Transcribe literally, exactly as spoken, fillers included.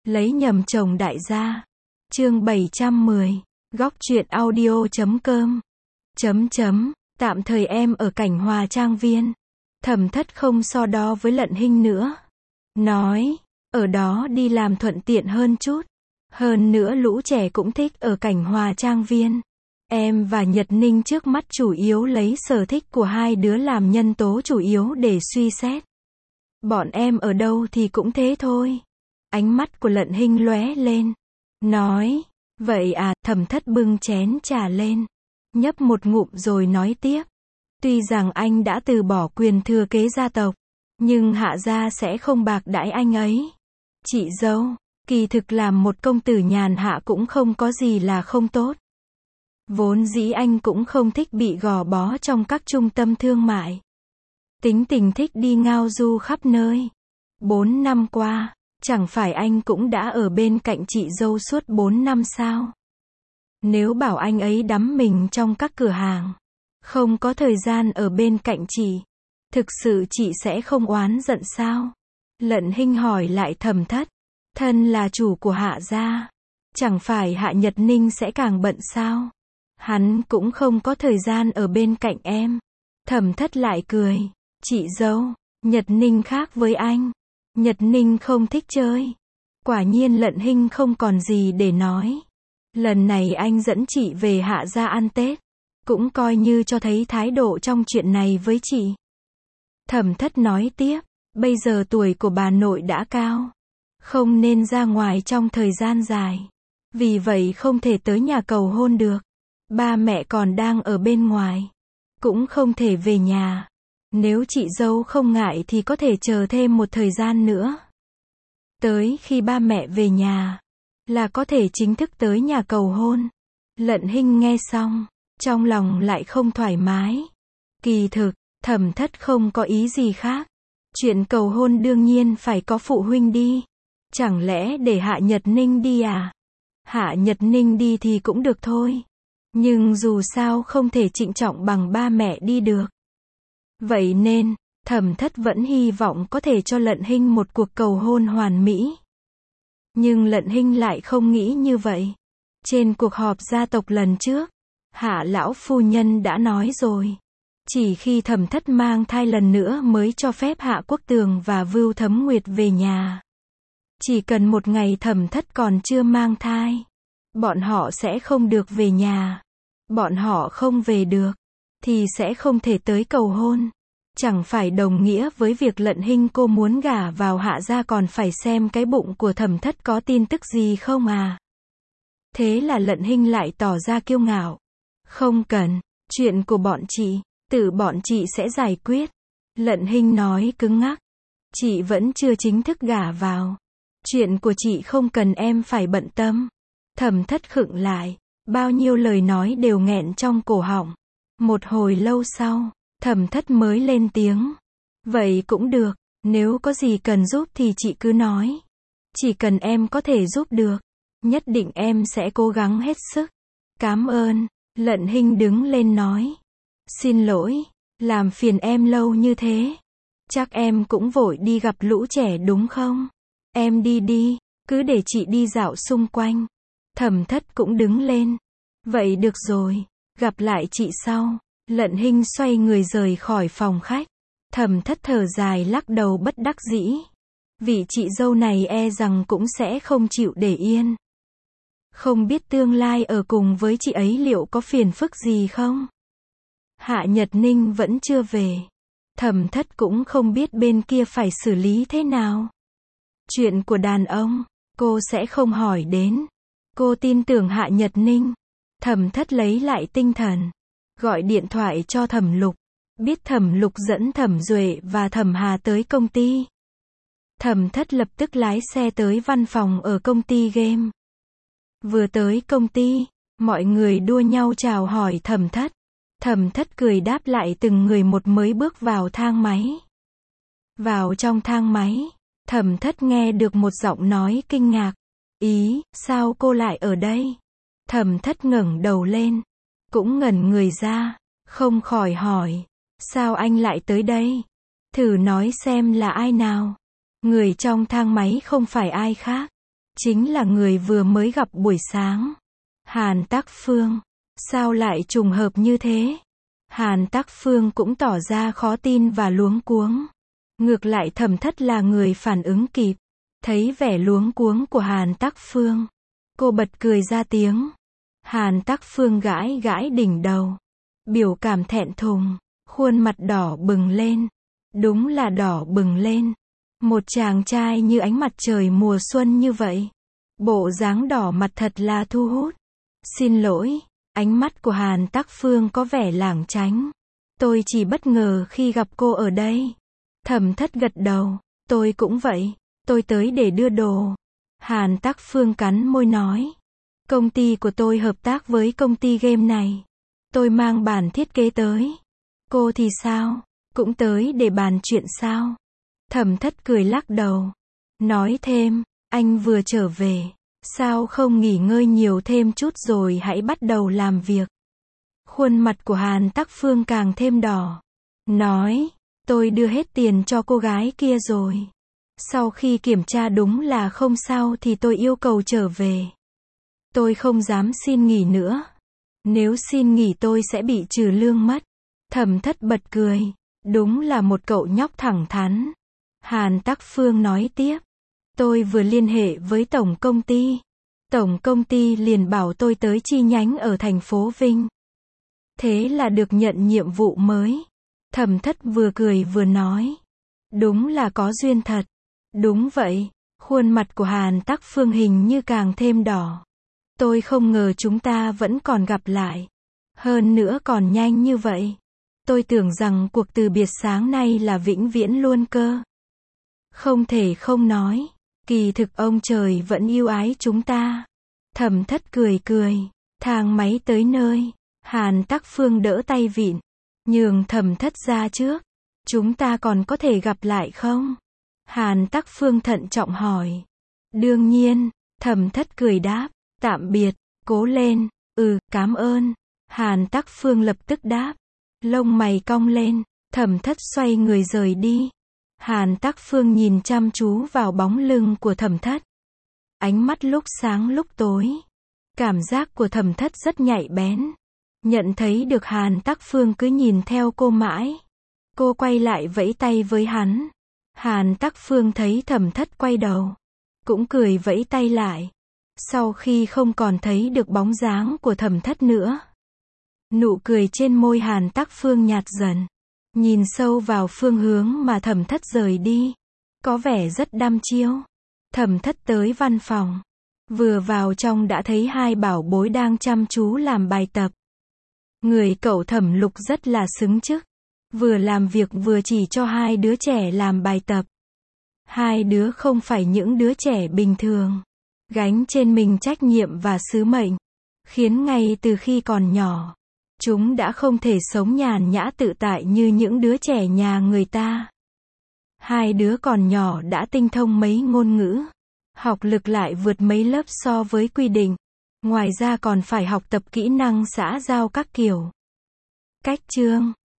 Lấy nhầm chồng đại gia. Chương bảy trăm mười. Góc truyện audio chấm com. Chấm chấm. Tạm thời em ở Cảnh Hòa Trang Viên. Thẩm Thất không so đo với Lận Hinh nữa. Nói, ở đó đi làm thuận tiện hơn chút. Hơn nữa lũ trẻ cũng thích ở Cảnh Hòa Trang Viên. Em và Nhật Ninh trước mắt chủ yếu lấy sở thích của hai đứa làm nhân tố chủ yếu để suy xét. Bọn em ở đâu thì cũng thế thôi. Ánh mắt của Lận Hinh lóe lên. Nói, vậy à, Thẩm Thất bưng chén trà lên. Nhấp một ngụm rồi nói tiếp. Tuy rằng anh đã từ bỏ quyền thừa kế gia tộc, nhưng Hạ gia sẽ không bạc đãi anh ấy. Chị dâu, kỳ thực làm một công tử nhàn hạ cũng không có gì là không tốt. Vốn dĩ anh cũng không thích bị gò bó trong các trung tâm thương mại. Tính tình thích đi ngao du khắp nơi. Bốn năm qua, chẳng phải anh cũng đã ở bên cạnh chị dâu suốt bốn năm sao? Nếu bảo anh ấy đắm mình trong các cửa hàng, không có thời gian ở bên cạnh chị, thực sự chị sẽ không oán giận sao? Lận Hinh hỏi lại Thẩm Thất. Thân là chủ của Hạ gia, chẳng phải Hạ Nhật Ninh sẽ càng bận sao? Hắn cũng không có thời gian ở bên cạnh em. Thẩm Thất lại cười. Chị dâu, Nhật Ninh khác với anh. Nhật Ninh không thích chơi. Quả nhiên Lận Hinh không còn gì để nói. Lần này anh dẫn chị về Hạ gia ăn Tết, cũng coi như cho thấy thái độ trong chuyện này với chị. Thẩm Thất nói tiếp, bây giờ tuổi của bà nội đã cao, không nên ra ngoài trong thời gian dài. Vì vậy không thể tới nhà cầu hôn được. Ba mẹ còn đang ở bên ngoài, cũng không thể về nhà. Nếu chị dâu không ngại thì có thể chờ thêm một thời gian nữa. Tới khi ba mẹ về nhà, là có thể chính thức tới nhà cầu hôn. Lận Hinh nghe xong, trong lòng lại không thoải mái. Kỳ thực, Thẩm Thất không có ý gì khác. Chuyện cầu hôn đương nhiên phải có phụ huynh đi. Chẳng lẽ để Hạ Nhật Ninh đi à? Hạ Nhật Ninh đi thì cũng được thôi. Nhưng dù sao không thể trịnh trọng bằng ba mẹ đi được. Vậy nên, Thẩm Thất vẫn hy vọng có thể cho Lận Hinh một cuộc cầu hôn hoàn mỹ. Nhưng Lận Hinh lại không nghĩ như vậy. Trên cuộc họp gia tộc lần trước, Hạ lão phu nhân đã nói rồi. Chỉ khi Thẩm Thất mang thai lần nữa mới cho phép Hạ Quốc Tường và Vưu Thấm Nguyệt về nhà. Chỉ cần một ngày Thẩm Thất còn chưa mang thai, bọn họ sẽ không được về nhà. Bọn họ không về được, thì sẽ không thể tới cầu hôn. Chẳng phải đồng nghĩa với việc Lận Hinh cô muốn gả vào Hạ gia còn phải xem cái bụng của Thẩm Thất có tin tức gì không à? Thế là Lận Hinh lại tỏ ra kiêu ngạo. Không cần, chuyện của bọn chị, tự bọn chị sẽ giải quyết. Lận Hinh nói cứng ngắc. Chị vẫn chưa chính thức gả vào. Chuyện của chị không cần em phải bận tâm. Thẩm Thất khựng lại. Bao nhiêu lời nói đều nghẹn trong cổ họng. Một hồi lâu sau, Thẩm Thất mới lên tiếng. Vậy cũng được, nếu có gì cần giúp thì chị cứ nói. Chỉ cần em có thể giúp được, nhất định em sẽ cố gắng hết sức. Cảm ơn. Lận Hinh đứng lên nói. Xin lỗi, làm phiền em lâu như thế. Chắc em cũng vội đi gặp lũ trẻ đúng không? Em đi đi, cứ để chị đi dạo xung quanh. Thẩm Thất cũng đứng lên. Vậy được rồi, gặp lại chị sau. Lận Hinh xoay người rời khỏi phòng khách. Thẩm Thất thở dài lắc đầu bất đắc dĩ. Vị chị dâu này e rằng cũng sẽ không chịu để yên. Không biết tương lai ở cùng với chị ấy liệu có phiền phức gì không? Hạ Nhật Ninh vẫn chưa về. Thẩm Thất cũng không biết bên kia phải xử lý thế nào. Chuyện của đàn ông, cô sẽ không hỏi đến. Cô tin tưởng Hạ Nhật Ninh. Thẩm Thất lấy lại tinh thần, gọi điện thoại cho Thẩm Lục. Biết Thẩm Lục dẫn Thẩm Duệ và Thẩm Hà tới công ty. Thẩm Thất lập tức lái xe tới văn phòng ở công ty game. Vừa tới công ty, mọi người đua nhau chào hỏi Thẩm Thất. Thẩm Thất cười đáp lại từng người một mới bước vào thang máy. Vào trong thang máy, Thẩm Thất nghe được một giọng nói kinh ngạc. Ý, sao cô lại ở đây? Thẩm Thất ngẩng đầu lên, cũng ngẩn người ra, không khỏi hỏi. Sao anh lại tới đây? Thử nói xem là ai nào? Người trong thang máy không phải ai khác, Chính là người vừa mới gặp buổi sáng. Hàn Tắc Phương. Sao lại trùng hợp như thế? Hàn Tắc Phương cũng tỏ ra khó tin và luống cuống. Ngược lại Thẩm Thất là người phản ứng kịp. Thấy vẻ luống cuống của Hàn Tắc Phương, cô bật cười ra tiếng. Hàn Tắc Phương gãi gãi đỉnh đầu. Biểu cảm thẹn thùng, khuôn mặt đỏ bừng lên. Đúng là đỏ bừng lên. Một chàng trai như ánh mặt trời mùa xuân như vậy. Bộ dáng đỏ mặt thật là thu hút. Xin lỗi, ánh mắt của Hàn Tắc Phương có vẻ lảng tránh. Tôi chỉ bất ngờ khi gặp cô ở đây. Thẩm Thất gật đầu. Tôi cũng vậy. Tôi tới để đưa đồ. Hàn Tắc Phương cắn môi nói. Công ty của tôi hợp tác với công ty game này. Tôi mang bản thiết kế tới. Cô thì sao? Cũng tới để bàn chuyện sao? Thẩm Thất cười lắc đầu. Nói thêm, anh vừa trở về. Sao không nghỉ ngơi nhiều thêm chút rồi hãy bắt đầu làm việc? Khuôn mặt của Hàn Tắc Phương càng thêm đỏ. Nói, tôi đưa hết tiền cho cô gái kia rồi. Sau khi kiểm tra đúng là không sao thì tôi yêu cầu trở về. Tôi không dám xin nghỉ nữa. Nếu xin nghỉ tôi sẽ bị trừ lương mất. Thẩm Thất bật cười. Đúng là một cậu nhóc thẳng thắn. Hàn Tắc Phương nói tiếp. Tôi vừa liên hệ với tổng công ty. Tổng công ty liền bảo tôi tới chi nhánh ở thành phố Vinh. Thế là được nhận nhiệm vụ mới. Thẩm Thất vừa cười vừa nói. Đúng là có duyên thật. Đúng vậy. Khuôn mặt của Hàn Tắc Phương hình như càng thêm đỏ. Tôi không ngờ chúng ta vẫn còn gặp lại. Hơn nữa còn nhanh như vậy. Tôi tưởng rằng cuộc từ biệt sáng nay là vĩnh viễn luôn cơ. Không thể không nói. Kỳ thực ông trời vẫn yêu ái chúng ta. Thẩm Thất cười cười. Thang máy tới nơi. Hàn Tắc Phương đỡ tay vịn. Nhường Thẩm Thất ra trước. Chúng ta còn có thể gặp lại không? Hàn Tắc Phương thận trọng hỏi. Đương nhiên. Thẩm Thất cười đáp. Tạm biệt. Cố lên. Ừ, cảm ơn. Hàn Tắc Phương lập tức đáp. Lông mày cong lên. Thẩm Thất xoay người rời đi. Hàn Tắc Phương nhìn chăm chú vào bóng lưng của Thẩm Thất. Ánh mắt lúc sáng lúc tối. Cảm giác của Thẩm Thất rất nhạy bén. Nhận thấy được Hàn Tắc Phương cứ nhìn theo cô mãi. Cô quay lại vẫy tay với hắn. Hàn Tắc Phương thấy Thẩm Thất quay đầu. Cũng cười vẫy tay lại. Sau khi không còn thấy được bóng dáng của Thẩm Thất nữa. Nụ cười trên môi Hàn Tắc Phương nhạt dần. Nhìn sâu vào phương hướng mà Thẩm Thất rời đi. Có vẻ rất đăm chiêu. Thẩm Thất tới văn phòng. Vừa vào trong đã thấy hai bảo bối đang chăm chú làm bài tập. Người cậu Thẩm Lục rất là xứng chức. Vừa làm việc vừa chỉ cho hai đứa trẻ làm bài tập. Hai đứa không phải những đứa trẻ bình thường. Gánh trên mình trách nhiệm và sứ mệnh. Khiến ngay từ khi còn nhỏ. Chúng đã không thể sống nhàn nhã tự tại như những đứa trẻ nhà người ta. Hai đứa còn nhỏ đã tinh thông mấy ngôn ngữ. Học lực lại vượt mấy lớp so với quy định. Ngoài ra còn phải học tập kỹ năng xã giao các kiểu. Cách chương